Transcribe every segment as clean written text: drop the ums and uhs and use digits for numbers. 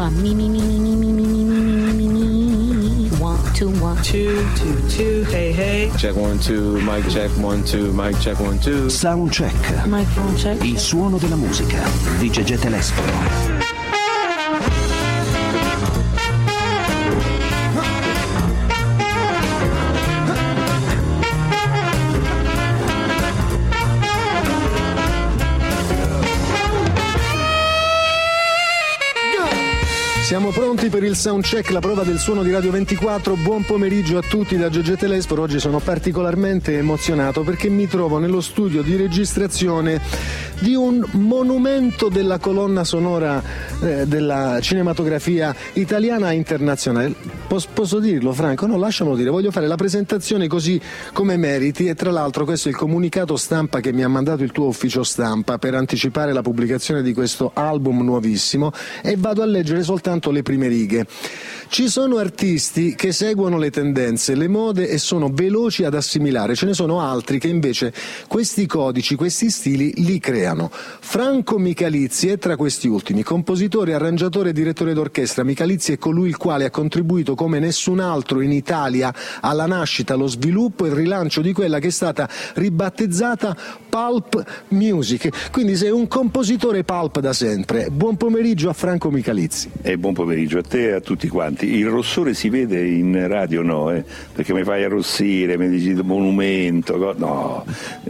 one. Me, me, me, me, me, me, me, me, me, me, me. 1, 2, 1, 2, 2, 2. Hey, hey. Check 1, 2, mic check 1, 2, mic check 1, 2. Sound check. Microphone check. Il suono della musica di Gegè Telesforo. Siamo pronti per il soundcheck, la prova del suono di Radio 24. Buon pomeriggio a tutti da Gegè Telesforo. Oggi sono particolarmente emozionato perché mi trovo nello studio di registrazione di un monumento della colonna sonora della cinematografia italiana e internazionale. Posso dirlo, Franco? No, lasciamolo dire. Voglio fare la presentazione così come meriti, e tra l'altro questo è il comunicato stampa che mi ha mandato il tuo ufficio stampa per anticipare la pubblicazione di questo album nuovissimo, e vado a leggere soltanto le prime righe. Ci sono artisti che seguono le tendenze, le mode e sono veloci ad assimilare. Ce ne sono altri che invece questi codici, questi stili li creano. Franco Michalizzi è tra questi ultimi. Compositore, arrangiatore e direttore d'orchestra, Michalizzi è colui il quale ha contribuito come nessun altro in Italia alla nascita, allo sviluppo e il rilancio di quella che è stata ribattezzata pulp music. Quindi sei un compositore pulp da sempre. Buon pomeriggio a Franco Michalizzi. E buon pomeriggio a te e a tutti quanti. Il rossore si vede in radio, no? Perché mi fai arrossire, mi dici monumento. No,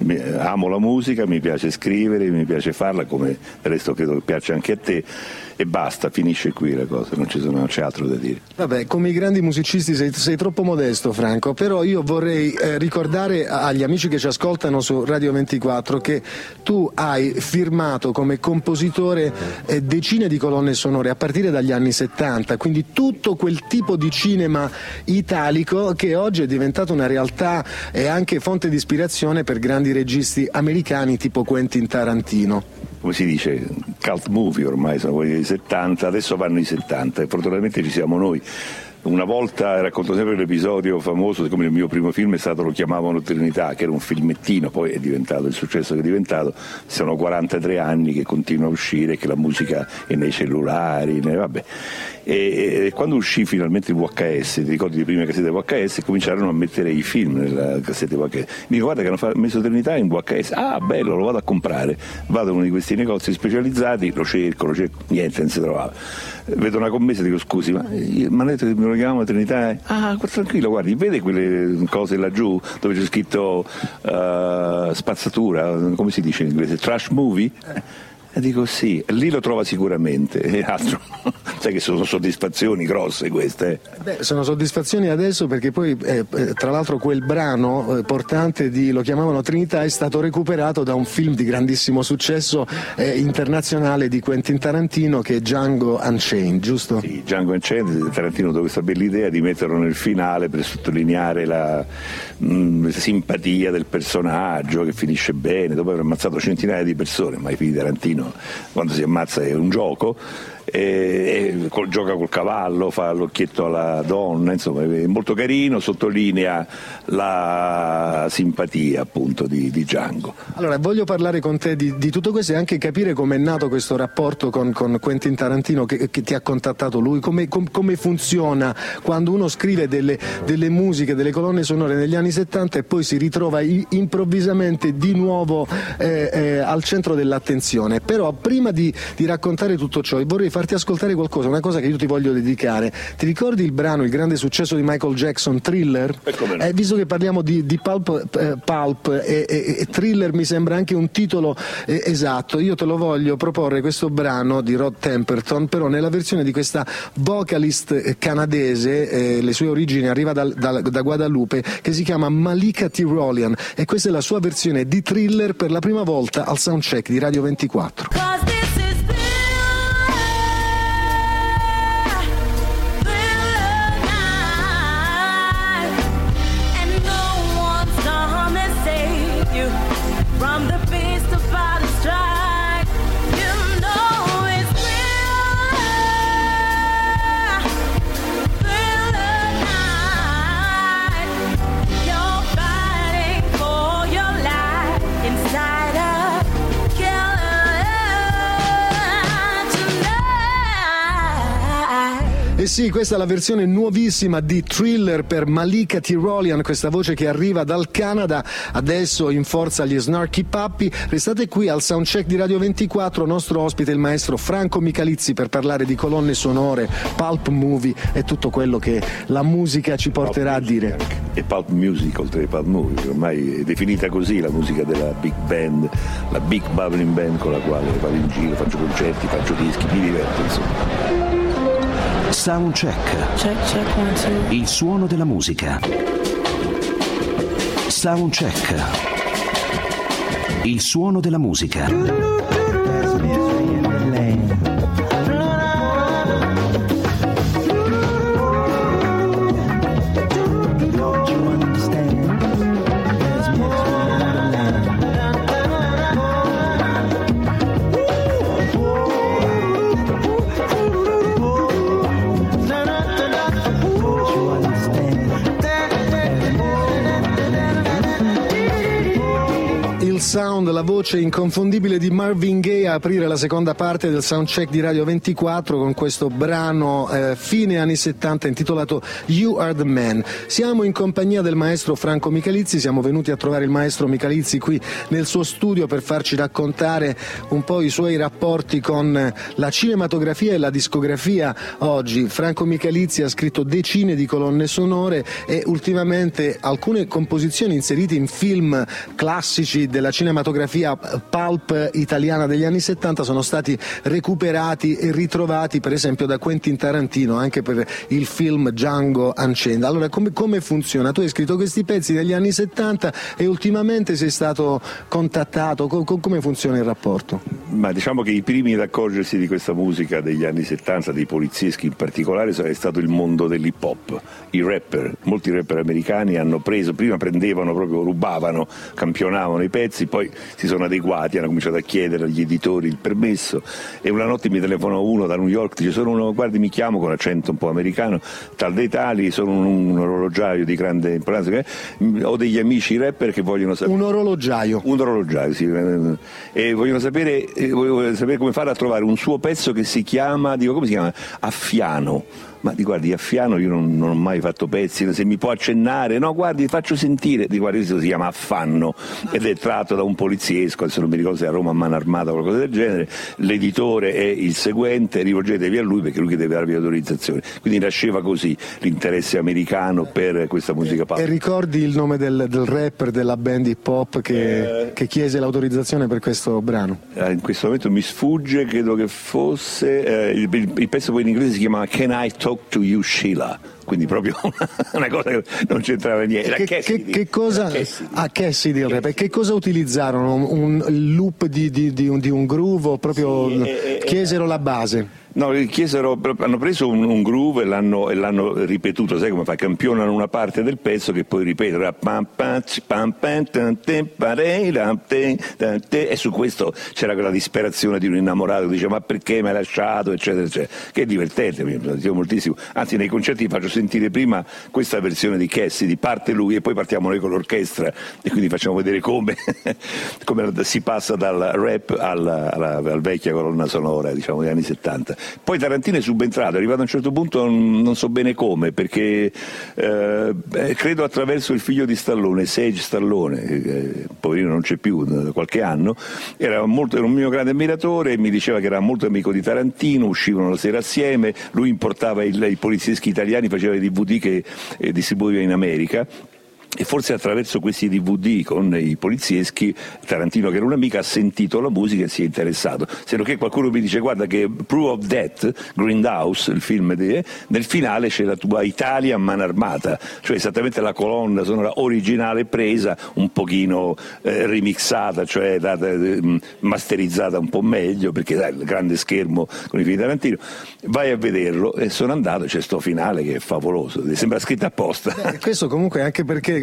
amo la musica, mi piace scrivere, mi piace farla, come del resto credo che piaccia anche a te. E basta, finisce qui la cosa, non c'è altro da dire. Vabbè, come i grandi musicisti sei troppo modesto, Franco, però io vorrei ricordare agli amici che ci ascoltano su Radio 24 che tu hai firmato come compositore decine di colonne sonore a partire dagli anni 70, quindi tutto quel tipo di cinema italico che oggi è diventato una realtà e anche fonte di ispirazione per grandi registi americani tipo Quentin Tarantino. Come si dice, cult movie ormai, sono quelli dei 70, adesso vanno i 70 e fortunatamente ci siamo noi. Una volta, racconto sempre l'episodio famoso, siccome il mio primo film è stato Lo chiamavano Trinità, che era un filmettino, poi è diventato il successo che è diventato. Sono 43 anni che continua a uscire, che la musica è nei cellulari, vabbè. E quando uscì finalmente il VHS, ti ricordi le prime cassette VHS, cominciarono a mettere i film nella cassetta VHS. Mi dico, guarda che hanno messo Trinità in VHS, ah bello, lo vado a comprare. Vado a uno di questi negozi specializzati, lo cerco, niente, non si trovava. Vedo una commessa e dico, scusi, ma mi hanno detto che me lo chiamavano Trinità? Ah, tranquillo, guardi, vede quelle cose laggiù dove c'è scritto spazzatura, come si dice in inglese, trash movie? E dico sì, lì lo trova sicuramente, e altro. Sai che sono soddisfazioni grosse queste. Beh, sono soddisfazioni adesso perché poi tra l'altro quel brano portante di Lo chiamavano Trinità è stato recuperato da un film di grandissimo successo internazionale di Quentin Tarantino, che è Django Unchained, giusto? Sì, Django Unchained. Tarantino ha questa bella idea di metterlo nel finale per sottolineare la simpatia del personaggio che finisce bene dopo aver ammazzato centinaia di persone, ma i figli di Tarantino quando si ammazza è un gioco, gioca col cavallo, fa l'occhietto alla donna, insomma è molto carino, sottolinea la simpatia appunto di Django. Allora voglio parlare con te di tutto questo e anche capire come è nato questo rapporto con Quentin Tarantino, che ti ha contattato lui, come funziona quando uno scrive delle musiche, delle colonne sonore negli anni 70 e poi si ritrova improvvisamente di nuovo al centro dell'attenzione. Però prima di raccontare tutto ciò vorrei farti ascoltare qualcosa, una cosa che io ti voglio dedicare. Ti ricordi il brano, il grande successo di Michael Jackson, Thriller? No. Visto che parliamo di pulp e Thriller mi sembra anche un titolo esatto, io te lo voglio proporre, questo brano di Rod Temperton, però nella versione di questa vocalist canadese, le sue origini arriva da Guadalupe, che si chiama Malika Tyrolean, e questa è la sua versione di Thriller per la prima volta al soundcheck di Radio 24. Inside a killer Eh sì, questa è la versione nuovissima di Thriller per Malika Tyrolian, questa voce che arriva dal Canada, adesso in forza agli Snarky Puppy. Restate qui al Soundcheck di Radio 24, nostro ospite il maestro Franco Michalizzi per parlare di colonne sonore, pulp movie e tutto quello che la musica ci porterà a dire. E pulp music oltre ai pulp movie, ormai è definita così la musica della big band, la big bubbling band con la quale vado in giro, faccio concerti, faccio dischi, mi diverto insomma. Soundcheck. Check, 1, 2. Il suono della musica. Soundcheck. Il suono della musica. Sound, la voce inconfondibile di Marvin Gaye a aprire la seconda parte del Soundcheck di Radio 24 con questo brano fine anni 70 intitolato You Are the Man. Siamo in compagnia del maestro Franco Michalizzi, siamo venuti a trovare il maestro Michalizzi qui nel suo studio per farci raccontare un po' i suoi rapporti con la cinematografia e la discografia oggi. Franco Michalizzi ha scritto decine di colonne sonore e ultimamente alcune composizioni inserite in film classici della cinematografia pulp italiana degli anni 70 sono stati recuperati e ritrovati per esempio da Quentin Tarantino anche per il film Django Unchained. Allora come funziona? Tu hai scritto questi pezzi degli anni 70 e ultimamente sei stato contattato, come funziona il rapporto? Ma diciamo che i primi ad accorgersi di questa musica degli anni 70, dei polizieschi in particolare, è stato il mondo dell'hip hop. I rapper, molti rapper americani hanno preso, prima prendevano proprio, rubavano, campionavano i pezzi, poi si sono adeguati, hanno cominciato a chiedere agli editori il permesso e una notte mi telefonò uno da New York, dice guardi mi chiamo con accento un po' americano, tal dei tali, sono un orologiaio di grande importanza, ho degli amici rapper che vogliono sapere... Un orologiaio, sì, e vogliono sapere come fare a trovare un suo pezzo che si chiama, come si chiama? Affiano. Ma guardi, a Fiano io non ho mai fatto pezzi, se mi può accennare, no guardi faccio sentire, guardi questo si chiama Affanno ed è tratto da un poliziesco, adesso non mi ricordo se è a Roma a mano armata o qualcosa del genere, l'editore è il seguente, rivolgetevi a lui perché lui che deve darvi l'autorizzazione, quindi nasceva così l'interesse americano per questa musica pop. E ricordi il nome del rapper della band hip hop che chiese l'autorizzazione per questo brano? In questo momento mi sfugge, credo che fosse il pezzo poi in inglese si chiama Can I Talk to You Sheila, quindi proprio una cosa che non c'entrava niente. Che cosa Cassidy il rap? Che cosa utilizzarono? Un loop di un groove, proprio chiesero la base? No, hanno preso un groove e l'hanno ripetuto, sai come fa? Campionano una parte del pezzo che poi ripetono e su questo c'era quella disperazione di un innamorato che dice ma perché mi hai lasciato eccetera eccetera, che è divertente, mi piace moltissimo, anzi nei concerti faccio sentire prima questa versione di Cassidy, parte lui e poi partiamo noi con l'orchestra e quindi facciamo vedere come si passa dal rap alla vecchia colonna sonora diciamo degli anni 70. Poi Tarantino è subentrato, è arrivato a un certo punto non so bene come, perché credo attraverso il figlio di Stallone, Sage Stallone, poverino non c'è più da qualche anno, era un mio grande ammiratore, mi diceva che era molto amico di Tarantino, uscivano la sera assieme, lui importava i polizieschi italiani, faceva i DVD che distribuiva in America. E forse attraverso questi DVD con i polizieschi Tarantino, che era un amico, ha sentito la musica e si è interessato, se non che qualcuno mi dice guarda che Proof of Death, Grindhouse, il film nel finale c'è la tua Italia a mano armata, cioè esattamente la colonna sonora originale presa un pochino remixata, cioè masterizzata un po' meglio, perché dai, il grande schermo con i film di Tarantino, vai a vederlo, e sono andato, c'è sto finale che è favoloso, sembra scritto apposta. Questo comunque anche perché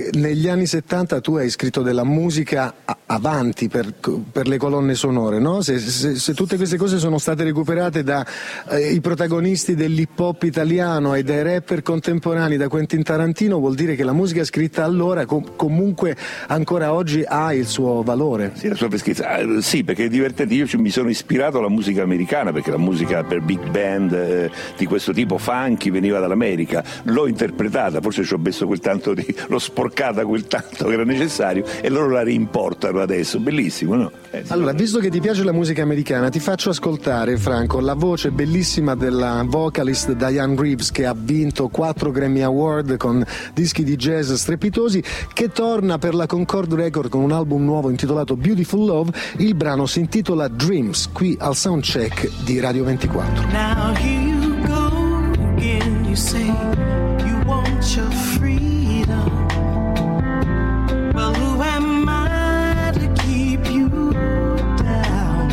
negli anni 70 tu hai scritto della musica avanti per le colonne sonore, no? Se tutte queste cose sono state recuperate dai protagonisti dell'hip hop italiano e dai rapper contemporanei, da Quentin Tarantino, vuol dire che la musica scritta allora comunque ancora oggi ha il suo valore. Sì, la sua freschezza. Sì, perché è divertente. Io mi sono ispirato alla musica americana, perché la musica per big band di questo tipo funky veniva dall'America. L'ho interpretata, forse ci ho messo l'ho sporcata quel tanto che era necessario, e loro la reimportano adesso. Bellissimo, no? Sì. Allora, visto che ti piace la musica americana, ti faccio ascoltare, Franco, la voce bellissima della vocalist Diane Reeves, che ha vinto 4 Grammy Award con dischi di jazz strepitosi, che torna per la Concord Record con un album nuovo intitolato Beautiful Love. Il brano si intitola Dreams, qui al Soundcheck di Radio 24. Now here you go again, you say you want your freedom. Well, who am I to keep you down?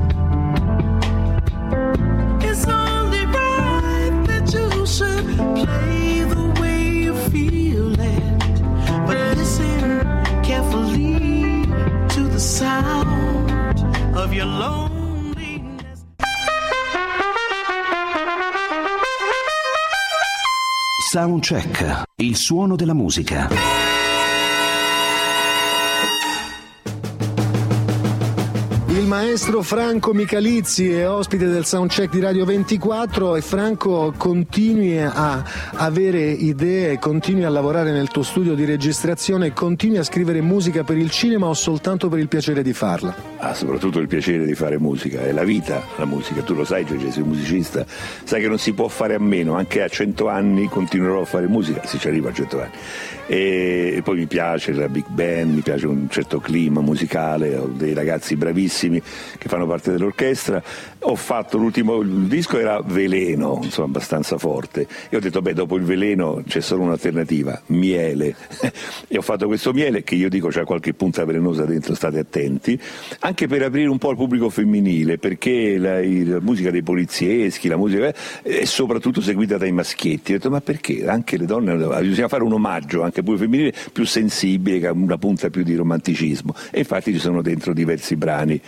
It's only right that you should play the way you feel it, but listen carefully to the sound of your loneliness. Soundcheck, il suono della musica. Il maestro Franco Michalizzi è ospite del Soundcheck di Radio 24 e Franco, continui a avere idee, continui a lavorare nel tuo studio di registrazione, continui a scrivere musica per il cinema o soltanto per il piacere di farla? Soprattutto il piacere di fare musica, è la vita la musica, tu lo sai, Giorgio, sei un musicista, sai che non si può fare a meno, anche a 100 anni continuerò a fare musica, se ci arrivo a 100 anni. E poi mi piace la big band, mi piace un certo clima musicale, ho dei ragazzi bravissimi che fanno parte dell'orchestra. Ho fatto il disco era Veleno, insomma abbastanza forte, e ho detto dopo il Veleno c'è solo un'alternativa, Miele. E ho fatto questo Miele che io dico c'ha qualche punta velenosa dentro, state attenti, anche per aprire un po' al pubblico femminile, perché la musica dei polizieschi, la musica è soprattutto seguita dai maschietti. Ho detto ma perché anche le donne, bisogna fare un omaggio anche al pubblico femminile più sensibile, che ha una punta più di romanticismo, e infatti ci sono dentro diversi brani,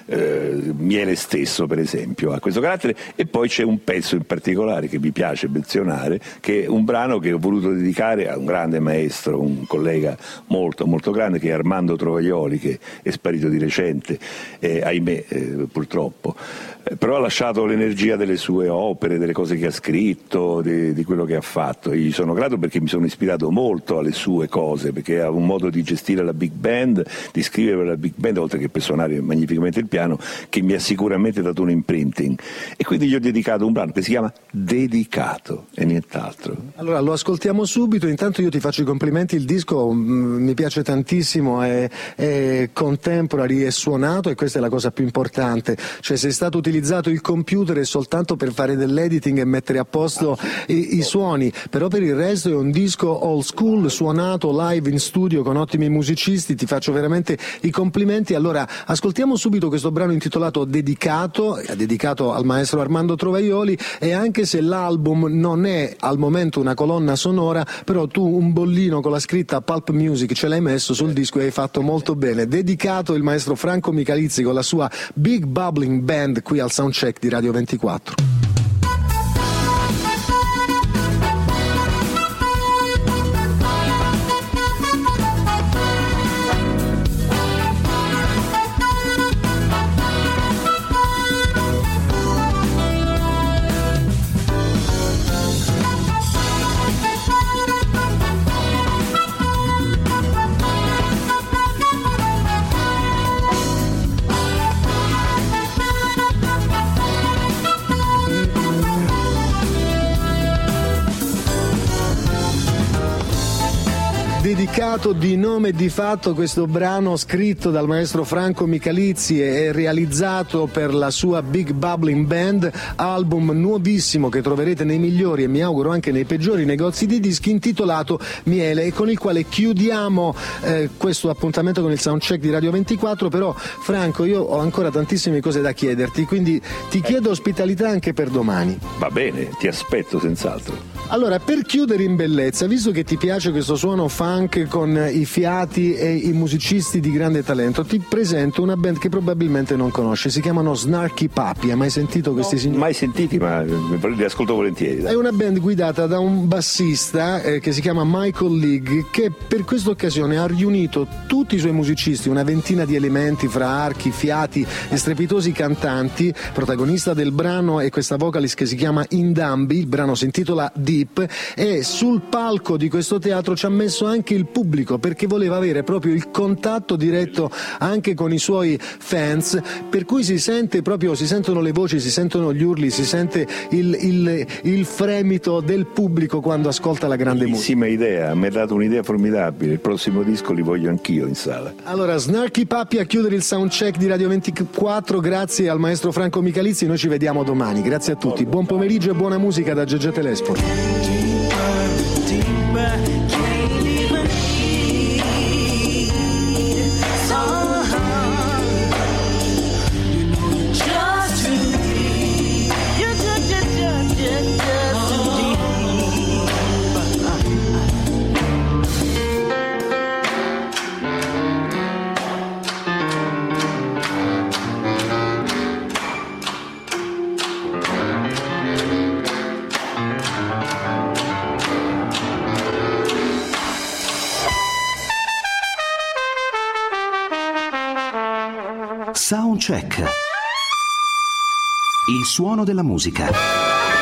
Miele stesso per esempio ha questo carattere, e poi c'è un pezzo in particolare che mi piace menzionare, che è un brano che ho voluto dedicare a un grande maestro, un collega molto molto grande, che è Armando Trovaioli, che è sparito di recente, ahimè, purtroppo, però ha lasciato l'energia delle sue opere, delle cose che ha scritto, di quello che ha fatto. Io gli sono grato perché mi sono ispirato molto alle sue cose, perché ha un modo di gestire la big band, di scrivere la big band, oltre che per suonare magnificamente il piano, che mi ha sicuramente dato un imprinting, e quindi gli ho dedicato un brano che si chiama Dedicato e nient'altro. Allora lo ascoltiamo subito. Intanto io ti faccio i complimenti, il disco mi piace tantissimo, è contemporary, è suonato, e questa è la cosa più importante, cioè se è stato utilizzato il computer è soltanto per fare dell'editing e mettere a posto i suoni, però per il resto è un disco old school, suonato live in studio con ottimi musicisti. Ti faccio veramente i complimenti. Allora ascoltiamo subito questo brano intitolato Dedicato al maestro Armando Trovaioli, e anche se l'album non è al momento una colonna sonora, però tu un bollino con la scritta Pulp Music ce l'hai messo sul disco e hai fatto molto bene. Dedicato, il maestro Franco Michalizzi con la sua Big Bubbling Band qui al Soundcheck di Radio 24. Dedicato di nome e di fatto, questo brano scritto dal maestro Franco Michalizzi e realizzato per la sua Big Bubbling Band, album nuovissimo che troverete nei migliori e mi auguro anche nei peggiori negozi di dischi, intitolato Miele, e con il quale chiudiamo questo appuntamento con il Soundcheck di Radio 24. Però Franco, io ho ancora tantissime cose da chiederti, quindi ti chiedo ospitalità anche per domani. Va bene, ti aspetto senz'altro. Allora, per chiudere in bellezza, visto che ti piace questo suono funk con i fiati e i musicisti di grande talento, ti presento una band che probabilmente non conosci, si chiamano Snarky Puppy. Hai mai sentito questi signori? Mai sentiti, ma li ascolto volentieri. Dai. È una band guidata da un bassista che si chiama Michael League, che per questa occasione ha riunito tutti i suoi musicisti, una ventina di elementi fra archi, fiati e strepitosi cantanti. Protagonista del brano è questa vocalist che si chiama Indambi, il brano si intitola Deep, e sul palco di questo teatro ci ha messo anche il pubblico perché voleva avere proprio il contatto diretto anche con i suoi fans, per cui si sentono le voci, si sentono gli urli, si sente il fremito del pubblico quando ascolta la grande musica. Bellissima idea, mi ha dato un'idea formidabile, il prossimo disco li voglio anch'io in sala. Allora, Snarky Puppy a chiudere il soundcheck di Radio 24, grazie al maestro Franco Michalizzi, noi ci vediamo domani, grazie a tutti, buon pomeriggio e buona musica da Gegè Telesport. Soundcheck. Il suono della musica.